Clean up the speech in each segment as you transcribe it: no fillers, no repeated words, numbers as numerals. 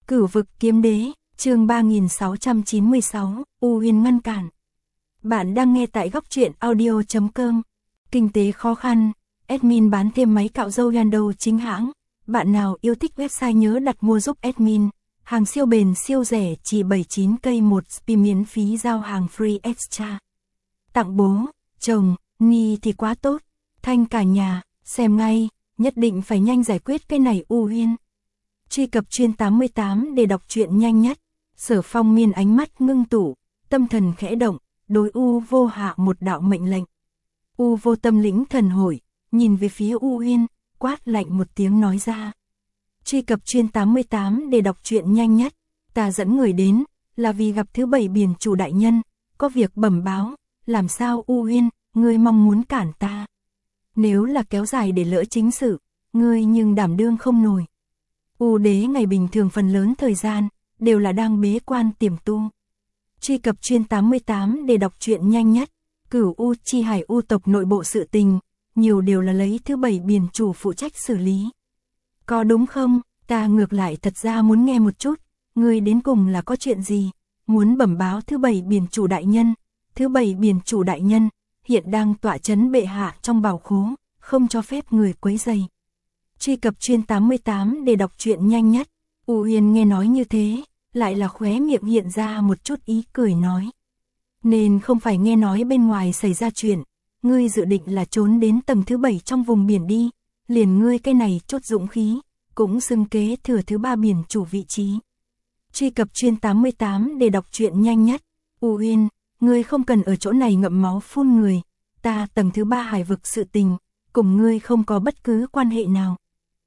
Cửu vực kiếm đế, chương 3696, U Huyền ngăn cản. Bạn đang nghe tại góc truyện audio.com. Kinh tế khó khăn, admin bán thêm máy cạo râu Yando chính hãng. Bạn nào yêu thích website nhớ đặt mua giúp admin. Hàng siêu bền siêu rẻ chỉ 79k một spi miễn phí giao hàng free extra. Tặng bố, chồng, Ni thì quá tốt. Thanh cả nhà, xem ngay, nhất định phải nhanh giải quyết cái này U Huyền. Truy cập chuyên 88 để đọc truyện nhanh nhất. Sở Phong Miên ánh mắt ngưng tụ, tâm thần khẽ động, đối U Vô hạ một đạo mệnh lệnh. U Vô tâm lĩnh thần hội, nhìn về phía U Huyền, quát lạnh một tiếng nói ra. Truy cập chuyên 88 để đọc truyện nhanh nhất. Ta dẫn người đến, là vì gặp thứ 7 biển chủ đại nhân, có việc bẩm báo, làm sao U Huyền, ngươi mong muốn cản ta. Nếu là kéo dài để lỡ chính sự, ngươi nhưng đảm đương không nổi. U đế ngày bình thường phần lớn thời gian, đều là đang bế quan tiềm tu. Truy cập chuyên 88 để đọc truyện nhanh nhất. Cửu U chi hải U tộc nội bộ sự tình, nhiều đều là lấy thứ 7 biển chủ phụ trách xử lý. Có đúng không? Ta ngược lại thật ra muốn nghe một chút, ngươi đến cùng là có chuyện gì? Muốn bẩm báo thứ 7 biển chủ đại nhân. Thứ 7 biển chủ đại nhân, hiện đang tọa trấn bệ hạ trong bảo khố, không cho phép người quấy rầy. Truy cập chuyên 88 để đọc truyện nhanh nhất. U Huyền nghe nói như thế, lại là khóe miệng hiện ra một chút ý cười nói. Nên không phải nghe nói bên ngoài xảy ra chuyện, ngươi dự định là trốn đến tầng thứ 7 trong vùng biển đi, liền ngươi cái này chốt dũng khí, cũng xưng kế thừa thứ 3 biển chủ vị trí. Truy cập chuyên 88 để đọc truyện nhanh nhất. U Huyền, ngươi không cần ở chỗ này ngậm máu phun người, ta tầng thứ 3 hải vực sự tình, cùng ngươi không có bất cứ quan hệ nào.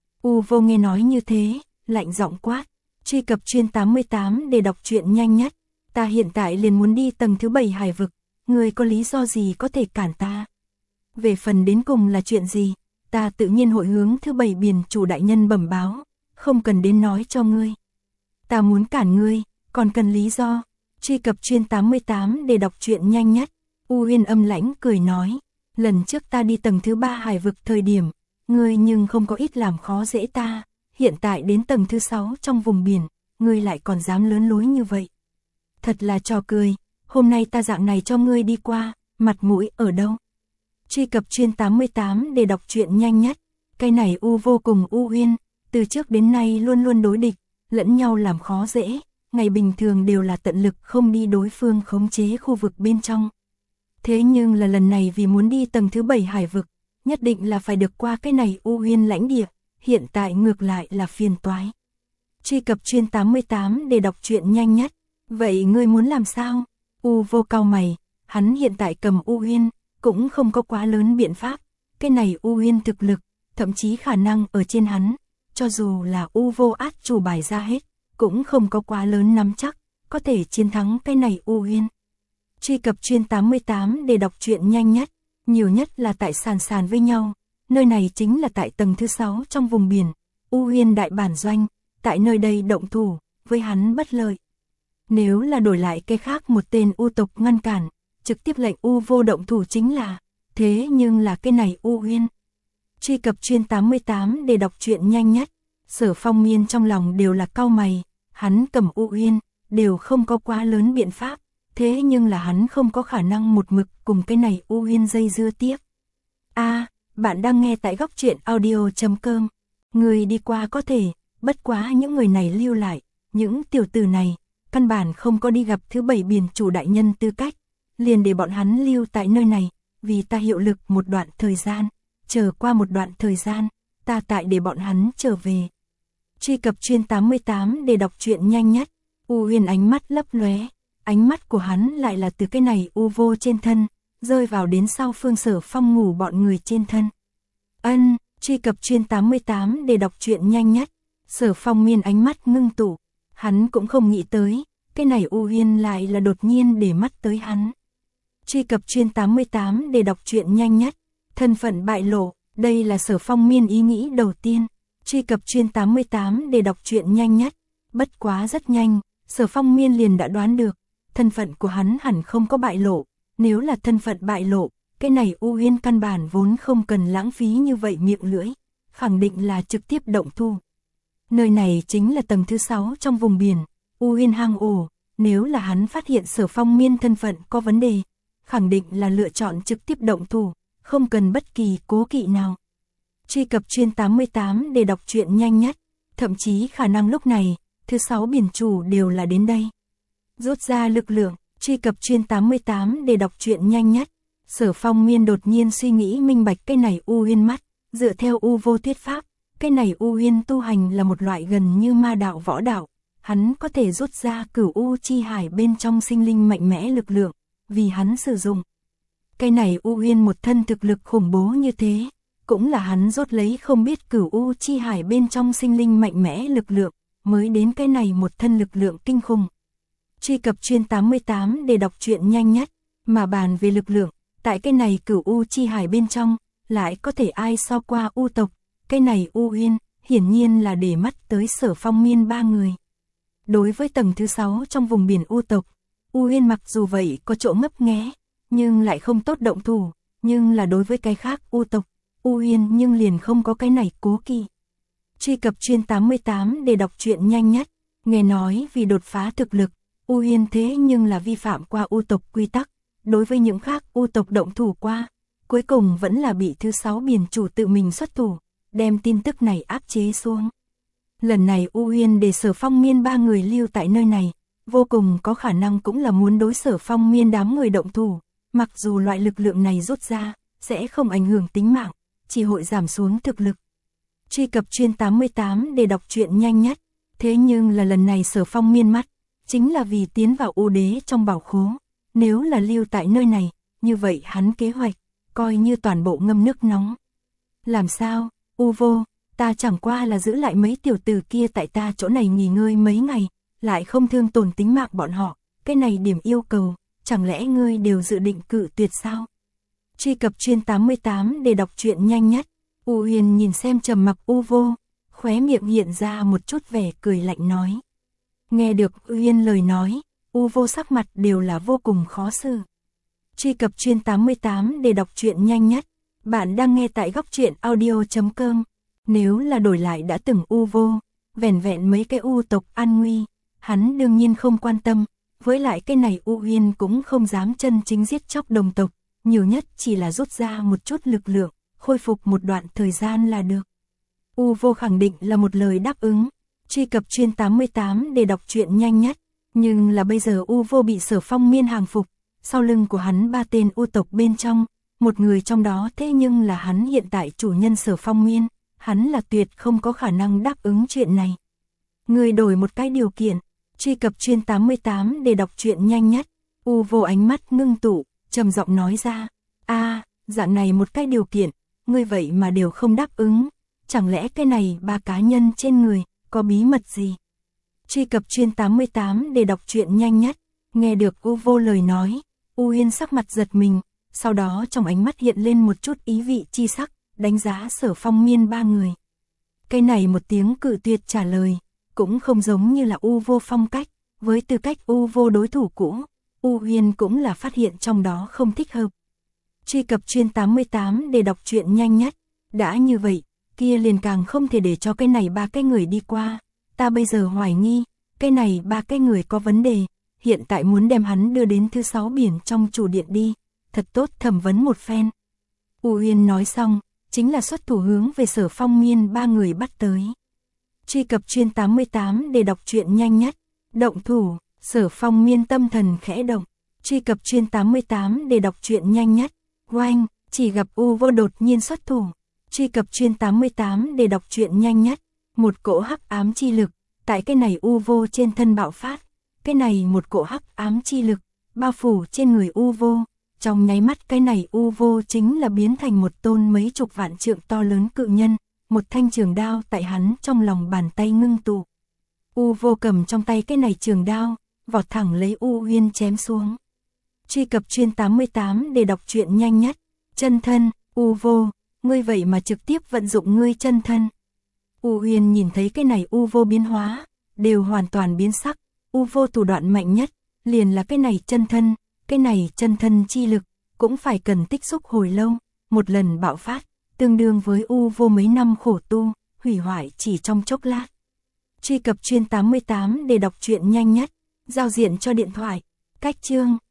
U Vô nghe nói như thế, lạnh giọng quát. Truy cập chuyên 88 để đọc truyện nhanh nhất. Ta hiện tại liền muốn đi tầng thứ 7 hải vực, ngươi có lý do gì có thể cản ta? Về phần đến cùng là chuyện gì, ta tự nhiên hội hướng thứ 7 biển chủ đại nhân bẩm báo, không cần đến nói cho ngươi. Ta muốn cản ngươi, còn cần lý do. Truy cập chuyên 88 để đọc truyện nhanh nhất. U Huyền âm lãnh cười nói, lần trước ta đi tầng thứ 3 hải vực thời điểm, ngươi nhưng không có ít làm khó dễ ta, hiện tại đến tầng thứ 6 trong vùng biển, ngươi lại còn dám lớn lối như vậy. Thật là trò cười, hôm nay ta dạng này cho ngươi đi qua, mặt mũi ở đâu? Truy cập chuyên 88 để đọc truyện nhanh nhất. Cái này U Vô cùng U Huyền, từ trước đến nay luôn luôn đối địch, lẫn nhau làm khó dễ, ngày bình thường đều là tận lực không đi đối phương khống chế khu vực bên trong. Thế nhưng là lần này vì muốn đi tầng thứ 7 hải vực, nhất định là phải được qua cái này U Huyền lãnh địa, hiện tại ngược lại là phiền toái. Truy cập chuyên 88 để đọc truyện nhanh nhất. Vậy ngươi muốn làm sao? U Vô cau mày, hắn hiện tại cầm U Huyền, cũng không có quá lớn biện pháp, cái này U Huyền thực lực, thậm chí khả năng ở trên hắn, cho dù là U Vô át chủ bài ra hết, cũng không có quá lớn nắm chắc, có thể chiến thắng cái này U Huyền. Truy cập chuyên 88 để đọc truyện nhanh nhất. Nhiều nhất là tại sàn với nhau, nơi này chính là tại tầng thứ 6 trong vùng biển, U Huyền đại bản doanh, tại nơi đây động thủ, với hắn bất lợi. Nếu là đổi lại cái khác một tên U tộc ngăn cản, trực tiếp lệnh U Vô động thủ chính là, thế nhưng là cái này U Huyền. Truy cập chuyên 88 để đọc truyện nhanh nhất. Sở Phong Miên trong lòng đều là cau mày, hắn cầm U Huyền, đều không có quá lớn biện pháp. Thế nhưng là hắn không có khả năng một mực cùng cái này U Huyền dây dưa tiếp. Bạn đang nghe tại góc truyện audio.com. Người đi qua có thể, bất quá những người này lưu lại, những tiểu tử này, căn bản không có đi gặp thứ 7 biển chủ đại nhân tư cách, liền để bọn hắn lưu tại nơi này, vì ta hiệu lực một đoạn thời gian, chờ qua một đoạn thời gian, ta tại để bọn hắn trở về. Truy cập chuyên 88 để đọc truyện nhanh nhất. U Huyền ánh mắt lấp lóe. Ánh mắt của hắn lại là từ cái này U Vô trên thân, rơi vào đến sau Phương Sở Phong ngủ bọn người trên thân. Truy cập chuyên 88 để đọc truyện nhanh nhất. Sở Phong Miên ánh mắt ngưng tụ, hắn cũng không nghĩ tới, cái này U Huyền lại là đột nhiên để mắt tới hắn. Truy cập chuyên 88 để đọc truyện nhanh nhất. Thân phận bại lộ, đây là Sở Phong Miên ý nghĩ đầu tiên. Truy cập chuyên 88 để đọc truyện nhanh nhất. Bất quá rất nhanh, Sở Phong Miên liền đã đoán được, thân phận của hắn hẳn không có bại lộ, nếu là thân phận bại lộ, cái này U Huyền căn bản vốn không cần lãng phí như vậy miệng lưỡi, khẳng định là trực tiếp động thủ. Nơi này chính là tầng thứ 6 trong vùng biển, U Uyên hang ổ, nếu là hắn phát hiện Sở Phong Miên thân phận có vấn đề, khẳng định là lựa chọn trực tiếp động thủ, không cần bất kỳ cố kỵ nào. Truy cập chuyên 88 để đọc truyện nhanh nhất, thậm chí khả năng lúc này, thứ 6 biển chủ đều là đến đây. Rút ra lực lượng, truy cập chuyên 88 để đọc truyện nhanh nhất. Sở Phong Miên đột nhiên suy nghĩ minh bạch cái này U Uyên mắt, dựa theo U Vô thuyết pháp, cái này U Uyên tu hành là một loại gần như ma đạo võ đạo, hắn có thể rút ra Cửu U chi hải bên trong sinh linh mạnh mẽ lực lượng, vì hắn sử dụng. Cái này U Uyên một thân thực lực khủng bố như thế, cũng là hắn rút lấy không biết Cửu U chi hải bên trong sinh linh mạnh mẽ lực lượng, mới đến cái này một thân lực lượng kinh khủng. Truy cập chuyên 88 để đọc truyện nhanh nhất, mà bàn về lực lượng, tại cái này Cửu U chi hải bên trong, lại có thể ai so qua U tộc, cái này U Uyên, hiển nhiên là để mắt tới Sở Phong Miên ba người. Đối với tầng thứ 6 trong vùng biển U tộc, U Uyên mặc dù vậy có chỗ ngấp nghé, nhưng lại không tốt động thủ, nhưng là đối với cái khác U tộc, U Uyên nhưng liền không có cái này cố kỵ. Truy cập chuyên 88 để đọc truyện nhanh nhất, nghe nói vì đột phá thực lực, U Uyên thế nhưng là vi phạm qua U tộc quy tắc, đối với những khác U tộc động thủ qua, cuối cùng vẫn là bị thứ 6 biển chủ tự mình xuất thủ, đem tin tức này áp chế xuống. Lần này U Uyên để Sở Phong Miên ba người lưu tại nơi này, vô cùng có khả năng cũng là muốn đối Sở Phong Miên đám người động thủ, mặc dù loại lực lượng này rút ra, sẽ không ảnh hưởng tính mạng, chỉ hội giảm xuống thực lực. Truy cập chuyên 88 để đọc truyện nhanh nhất, thế nhưng là lần này Sở Phong Miên mắt, chính là vì tiến vào U đế trong bảo khố, nếu là lưu tại nơi này, như vậy hắn kế hoạch, coi như toàn bộ ngâm nước nóng. Làm sao, U Vô, ta chẳng qua là giữ lại mấy tiểu tử kia tại ta chỗ này nghỉ ngơi mấy ngày, lại không thương tổn tính mạng bọn họ, cái này điểm yêu cầu, chẳng lẽ ngươi đều dự định cự tuyệt sao? Truy cập chuyên 88 để đọc truyện nhanh nhất, U Uyên nhìn xem trầm mặc U Vô, khóe miệng hiện ra một chút vẻ cười lạnh nói. Nghe được U Uyên lời nói, U Vô sắc mặt đều là vô cùng khó xử. Truy cập chuyên 88 để đọc truyện nhanh nhất, bạn đang nghe tại góc truyện audio.com. Nếu là đổi lại đã từng U Vô, vẻn vẹn mấy cái U tộc an nguy, hắn đương nhiên không quan tâm, với lại cái này U Uyên cũng không dám chân chính giết chóc đồng tộc, nhiều nhất chỉ là rút ra một chút lực lượng, khôi phục một đoạn thời gian là được. U Vô khẳng định là một lời đáp ứng, truy cập chuyên 88 để đọc truyện nhanh nhất, nhưng là bây giờ U Vô bị Sở Phong Miên hàng phục, sau lưng của hắn ba tên U tộc bên trong, một người trong đó thế nhưng là hắn hiện tại chủ nhân Sở Phong Miên, hắn là tuyệt không có khả năng đáp ứng chuyện này. Người đổi một cái điều kiện, truy cập chuyên 88 để đọc truyện nhanh nhất, U Vô ánh mắt ngưng tụ, trầm giọng nói ra, dạng này một cái điều kiện, ngươi vậy mà đều không đáp ứng, chẳng lẽ cái này ba cá nhân trên người, có bí mật gì? Truy cập chuyên 88 để đọc truyện nhanh nhất, nghe được U Vô lời nói, U Uyên sắc mặt giật mình, sau đó trong ánh mắt hiện lên một chút ý vị chi sắc, đánh giá Sở Phong Miên ba người. Cái này một tiếng cự tuyệt trả lời, cũng không giống như là U Vô phong cách, với tư cách U Vô đối thủ cũ, U Uyên cũng là phát hiện trong đó không thích hợp. Truy cập chuyên 88 để đọc truyện nhanh nhất, đã như vậy, kia liền càng không thể để cho cái này ba cái người đi qua, ta bây giờ hoài nghi, cái này ba cái người có vấn đề, hiện tại muốn đem hắn đưa đến thứ 6 biển trong chủ điện đi, thật tốt thẩm vấn một phen. U Uyên nói xong, chính là xuất thủ hướng về Sở Phong Miên ba người bắt tới. Truy cập chuyên 88 để đọc truyện nhanh nhất, động thủ, Sở Phong Miên tâm thần khẽ động, truy cập chuyên 88 để đọc truyện nhanh nhất, oanh, chỉ gặp U Vô đột nhiên xuất thủ, truy cập chuyên 88 để đọc truyện nhanh nhất, một cỗ hắc ám chi lực, tại cái này U Vô trên thân bạo phát, cái này một cỗ hắc ám chi lực, bao phủ trên người U Vô, trong nháy mắt cái này U Vô chính là biến thành một tôn mấy chục vạn trượng to lớn cự nhân, một thanh trường đao tại hắn trong lòng bàn tay ngưng tụ. U Vô cầm trong tay cái này trường đao, vọt thẳng lấy U Uyên chém xuống. Truy cập chuyên 88 để đọc truyện nhanh nhất, chân thân, U Vô, ngươi vậy mà trực tiếp vận dụng ngươi chân thân. U Uyên nhìn thấy cái này U Vô biến hóa, đều hoàn toàn biến sắc, U Vô thủ đoạn mạnh nhất, liền là cái này chân thân chi lực, cũng phải cần tích xúc hồi lâu, một lần bạo phát, tương đương với U Vô mấy năm khổ tu, hủy hoại chỉ trong chốc lát. Truy cập chuyên 88 để đọc truyện nhanh nhất. Giao diện cho điện thoại. Cách chương